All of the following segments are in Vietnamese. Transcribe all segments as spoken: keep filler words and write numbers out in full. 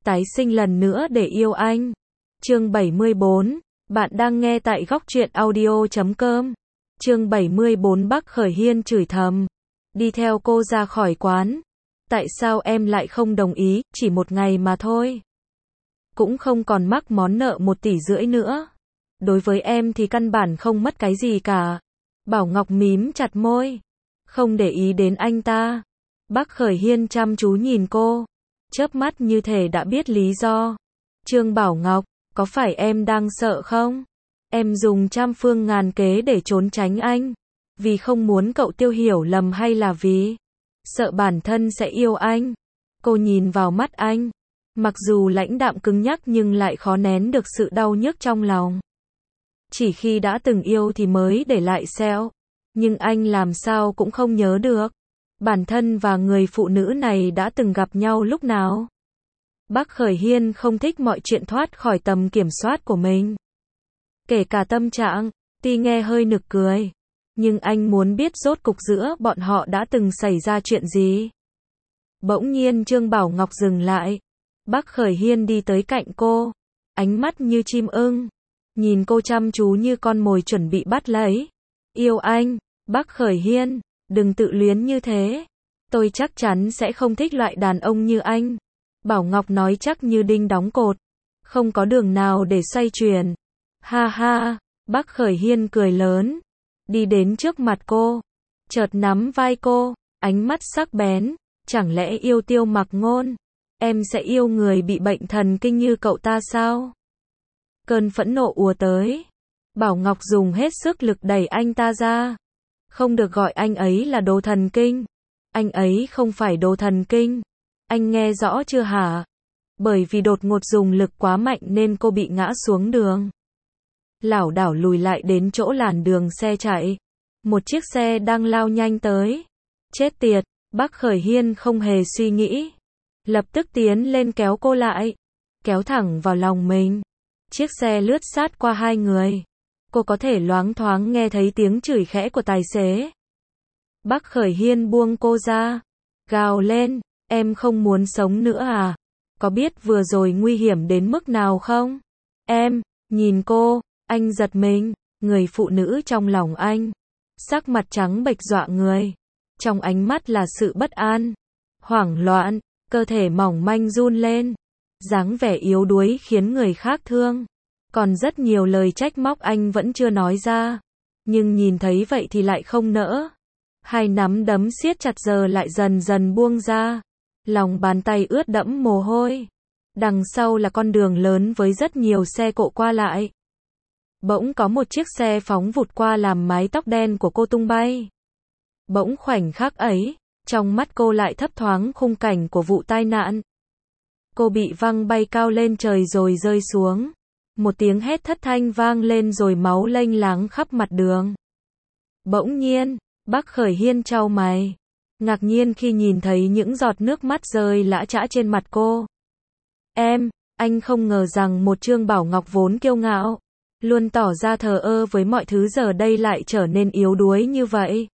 tái sinh lần nữa để yêu anh. Chương bảy mươi bốn, bạn đang nghe tại góc truyện audio chấm com. Chương bảy mươi bốn Bắc Khởi Hiên chửi thầm, đi theo cô ra khỏi quán. Tại sao em lại không đồng ý, chỉ một ngày mà thôi. Cũng không còn mắc món nợ một tỷ rưỡi nữa. Đối với em thì căn bản không mất cái gì cả. Bảo Ngọc mím chặt môi, không để ý đến anh ta. Bắc Khởi Hiên chăm chú nhìn cô, chớp mắt như thể đã biết lý do. Trương Bảo Ngọc, có phải em đang sợ không? Em dùng trăm phương ngàn kế để trốn tránh anh, vì không muốn cậu Tiêu hiểu lầm hay là vì sợ bản thân sẽ yêu anh? Cô nhìn vào mắt anh, mặc dù lãnh đạm cứng nhắc nhưng lại khó nén được sự đau nhức trong lòng. Chỉ khi đã từng yêu thì mới để lại sẹo, nhưng anh làm sao cũng không nhớ được bản thân và người phụ nữ này đã từng gặp nhau lúc nào. Bắc Khởi Hiên không thích mọi chuyện thoát khỏi tầm kiểm soát của mình, kể cả tâm trạng. Tuy nghe hơi nực cười, nhưng anh muốn biết rốt cục giữa bọn họ đã từng xảy ra chuyện gì. Bỗng nhiên Trương Bảo Ngọc dừng lại. Bắc Khởi Hiên đi tới cạnh cô, ánh mắt như chim ưng, nhìn cô chăm chú như con mồi chuẩn bị bắt lấy. Yêu anh, Bắc Khởi Hiên, đừng tự luyến như thế. Tôi chắc chắn sẽ không thích loại đàn ông như anh. Bảo Ngọc nói chắc như đinh đóng cột, không có đường nào để xoay chuyển. Ha ha, Bắc Khởi Hiên cười lớn, đi đến trước mặt cô, chợt nắm vai cô, ánh mắt sắc bén. Chẳng lẽ yêu Tiêu Mặc Ngôn, em sẽ yêu người bị bệnh thần kinh như cậu ta sao? Cơn phẫn nộ ùa tới. Bảo Ngọc dùng hết sức lực đẩy anh ta ra. Không được gọi anh ấy là đồ thần kinh. Anh ấy không phải đồ thần kinh. Anh nghe rõ chưa hả? Bởi vì đột ngột dùng lực quá mạnh nên cô bị ngã xuống đường, lảo đảo lùi lại đến chỗ làn đường xe chạy. Một chiếc xe đang lao nhanh tới. Chết tiệt, Bắc Khởi Hiên không hề suy nghĩ, lập tức tiến lên kéo cô lại, kéo thẳng vào lòng mình. Chiếc xe lướt sát qua hai người. Cô có thể loáng thoáng nghe thấy tiếng chửi khẽ của tài xế. Bắc Khởi Hiên buông cô ra, gào lên, em không muốn sống nữa à? Có biết vừa rồi nguy hiểm đến mức nào không? Em, nhìn cô, anh giật mình, người phụ nữ trong lòng anh, sắc mặt trắng bệch dọa người. Trong ánh mắt là sự bất an, hoảng loạn, cơ thể mỏng manh run lên, dáng vẻ yếu đuối khiến người khác thương. Còn rất nhiều lời trách móc anh vẫn chưa nói ra, nhưng nhìn thấy vậy thì lại không nỡ. Hai nắm đấm siết chặt giờ lại dần dần buông ra, lòng bàn tay ướt đẫm mồ hôi. Đằng sau là con đường lớn với rất nhiều xe cộ qua lại. Bỗng có một chiếc xe phóng vụt qua làm mái tóc đen của cô tung bay. Bỗng khoảnh khắc ấy, trong mắt cô lại thấp thoáng khung cảnh của vụ tai nạn. Cô bị văng bay cao lên trời rồi rơi xuống. Một tiếng hét thất thanh vang lên rồi máu lênh láng khắp mặt đường. Bỗng nhiên, Bắc Khởi Hiên chau mày, ngạc nhiên khi nhìn thấy những giọt nước mắt rơi lã chã trên mặt cô. Em, anh không ngờ rằng một Trương Bảo Ngọc vốn kiêu ngạo, luôn tỏ ra thờ ơ với mọi thứ giờ đây lại trở nên yếu đuối như vậy.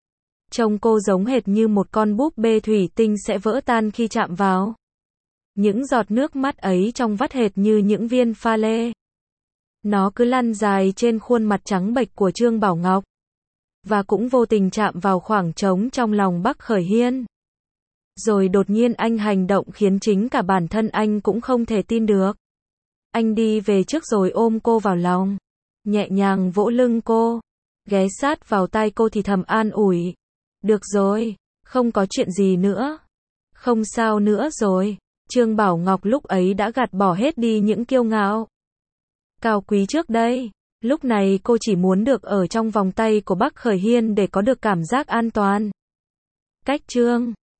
Trông cô giống hệt như một con búp bê thủy tinh sẽ vỡ tan khi chạm vào. Những giọt nước mắt ấy trông vắt hệt như những viên pha lê. Nó cứ lăn dài trên khuôn mặt trắng bệch của Trương Bảo Ngọc, và cũng vô tình chạm vào khoảng trống trong lòng Bắc Khởi Hiên. Rồi đột nhiên anh hành động khiến chính cả bản thân anh cũng không thể tin được. Anh đi về trước rồi ôm cô vào lòng, nhẹ nhàng vỗ lưng cô, ghé sát vào tai cô thì thầm an ủi. Được rồi, không có chuyện gì nữa. Không sao nữa rồi. Trương Bảo Ngọc lúc ấy đã gạt bỏ hết đi những kiêu ngạo, cao quý trước đây. Lúc này cô chỉ muốn được ở trong vòng tay của Bắc Khởi Hiên để có được cảm giác an toàn. Cách chương